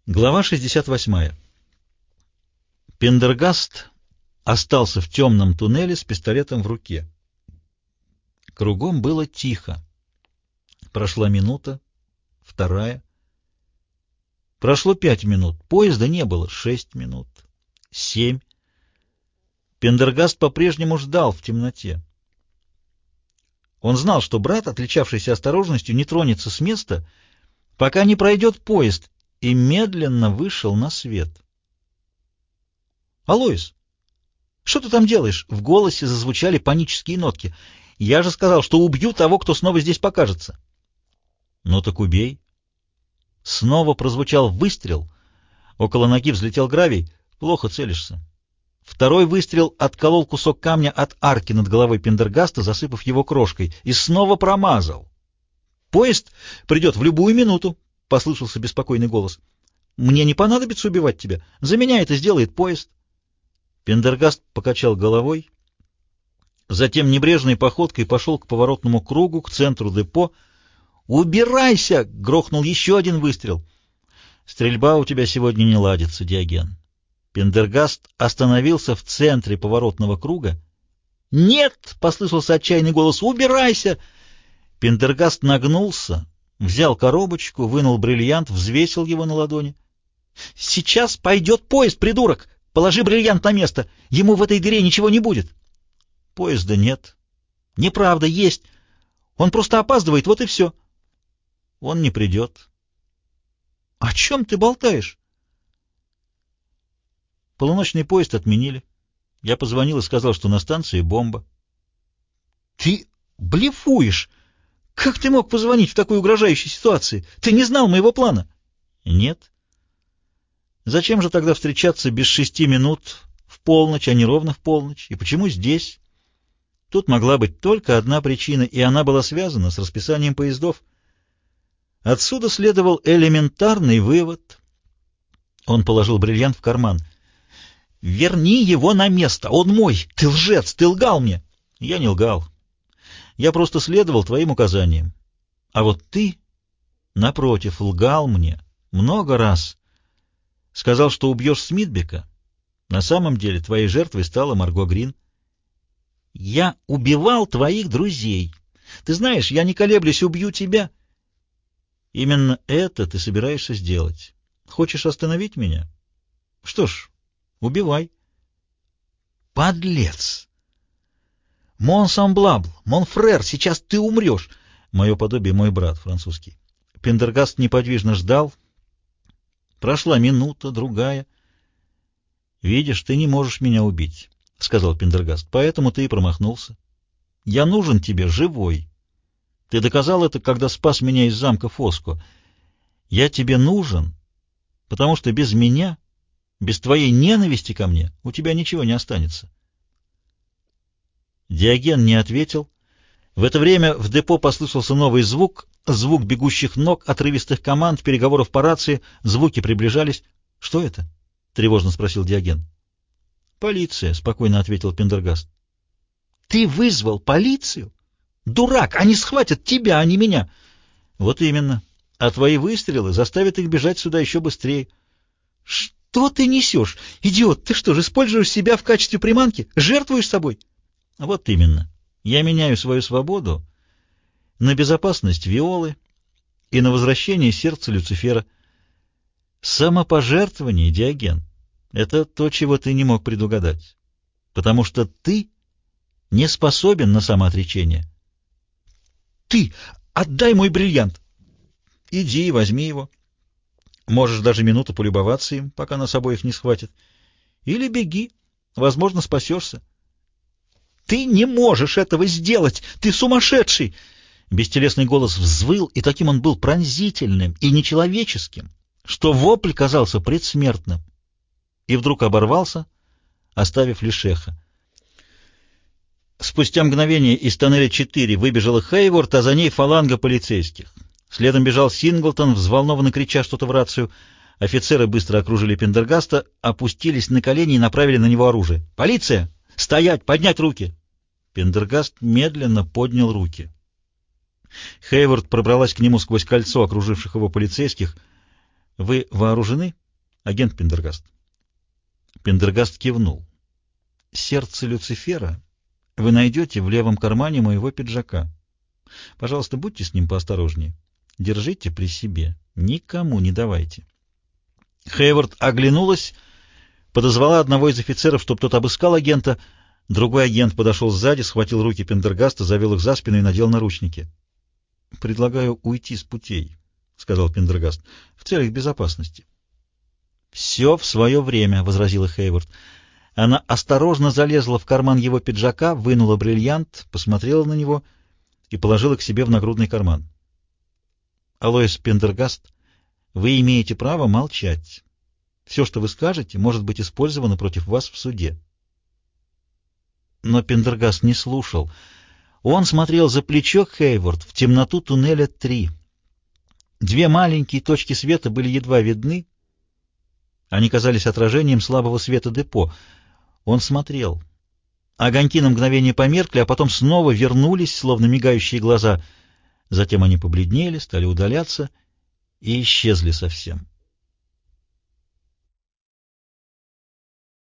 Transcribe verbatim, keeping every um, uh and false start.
Глава шестьдесят восьмая. Пендергаст остался в темном туннеле с пистолетом в руке. Кругом было тихо. Прошла минута, вторая. Прошло пять минут, поезда не было, шесть минут, семь. Пендергаст по-прежнему ждал в темноте. Он знал, что брат, отличавшийся осторожностью, не тронется с места, пока не пройдет поезд, и медленно вышел на свет. «Алоис, что ты там делаешь?» В голосе зазвучали панические нотки. «Я же сказал, что убью того, кто снова здесь покажется». «Ну так убей». Снова прозвучал выстрел. Около ноги взлетел гравий. Плохо целишься. Второй выстрел отколол кусок камня от арки над головой Пендергаста, засыпав его крошкой, и снова промазал. «Поезд придет в любую минуту», — послышался беспокойный голос. «Мне не понадобится убивать тебя. За меня это сделает поезд». Пендергаст покачал головой, затем небрежной походкой пошел к поворотному кругу, к центру депо. «Убирайся!» — грохнул еще один выстрел. «Стрельба у тебя сегодня не ладится, Диоген». Пендергаст остановился в центре поворотного круга. «Нет!» — послышался отчаянный голос. «Убирайся!» Пендергаст нагнулся, взял коробочку, вынул бриллиант, взвесил его на ладони. «Сейчас пойдет поезд, придурок! Положи бриллиант на место! Ему в этой дыре ничего не будет!» «Поезда нет». «Неправда, есть! Он просто опаздывает, вот и все!» «Он не придет». «О чем ты болтаешь?» «Полуночный поезд отменили. Я позвонил и сказал, что на станции бомба». «Ты блефуешь! Как ты мог позвонить в такой угрожающей ситуации? Ты не знал моего плана?» «Нет». «Зачем же тогда встречаться без шести минут в полночь, а не ровно в полночь? И почему здесь?» Тут могла быть только одна причина, и она была связана с расписанием поездов. Отсюда следовал элементарный вывод. Он положил бриллиант в карман. «Верни его на место! Он мой! Ты лжец! Ты лгал мне!» «Я не лгал. Я просто следовал твоим указаниям. А вот ты, напротив, лгал мне много раз. Сказал, что убьешь Смитбека. На самом деле твоей жертвой стала Марго Грин». «Я убивал твоих друзей. Ты знаешь, я не колеблюсь, убью тебя». «Именно это ты собираешься сделать. Хочешь остановить меня? Что ж, убивай». «Подлец! Мон самблабл, мон фрер, сейчас ты умрешь!» Мое подобие — мой брат, французский. Пендергаст неподвижно ждал. Прошла минута, другая. «Видишь, ты не можешь меня убить», — сказал Пендергаст, — «поэтому ты и промахнулся. Я нужен тебе живой. Ты доказал это, когда спас меня из замка Фоско. Я тебе нужен, потому что без меня, без твоей ненависти ко мне, у тебя ничего не останется». Диоген не ответил. В это время в депо послышался новый звук, звук бегущих ног, отрывистых команд, переговоров по рации, звуки приближались. «Что это?» — тревожно спросил Диоген. «Полиция», — спокойно ответил Пендергаст. «Ты вызвал полицию? Дурак, они схватят тебя, а не меня». «Вот именно. А твои выстрелы заставят их бежать сюда еще быстрее». «Что ты несешь? Идиот, ты что же, используешь себя в качестве приманки? Жертвуешь собой?» «Вот именно. Я меняю свою свободу на безопасность Виолы и на возвращение сердца Люцифера. Самопожертвование, Диоген, — это то, чего ты не мог предугадать, потому что ты не способен на самоотречение». «Ты! Отдай мой бриллиант!» «Иди, возьми его. Можешь даже минуту полюбоваться им, пока нас обоих не схватит. Или беги, возможно, спасешься». «Ты не можешь этого сделать! Ты сумасшедший!» Бестелесный голос взвыл, и таким он был пронзительным и нечеловеческим, что вопль казался предсмертным, и вдруг оборвался, оставив лишь эхо. Спустя мгновение из тоннеля четыре выбежала Хейворт, а за ней фаланга полицейских. Следом бежал Синглтон, взволнованно крича что-то в рацию. Офицеры быстро окружили Пендергаста, опустились на колени и направили на него оружие. «Полиция! Стоять! Поднять руки!» Пендергаст медленно поднял руки. Хейворт пробралась к нему сквозь кольцо окруживших его полицейских. Вы вооружены, агент Пендергаст? Пендергаст кивнул. Сердце Люцифера вы найдете в левом кармане моего пиджака. Пожалуйста, будьте с ним поосторожнее. Держите при себе. Никому не давайте. Хейвард оглянулась, подозвала одного из офицеров, чтобы тот обыскал агента. Другой агент подошел сзади, схватил руки Пендергаста, завел их за спину и надел наручники. — Предлагаю уйти с путей, — сказал Пендергаст, — в целях безопасности. — Все в свое время, — возразила Хейвард. Она осторожно залезла в карман его пиджака, вынула бриллиант, посмотрела на него и положила к себе в нагрудный карман. — Алоис Пендергаст, вы имеете право молчать. Все, что вы скажете, может быть использовано против вас в суде. Но Пендергаст не слушал. Он смотрел за плечо Хейвард в темноту туннеля три. Две маленькие точки света были едва видны. Они казались отражением слабого света депо. Он смотрел. Огоньки на мгновение померкли, а потом снова вернулись, словно мигающие глаза. Затем они побледнели, стали удаляться и исчезли совсем.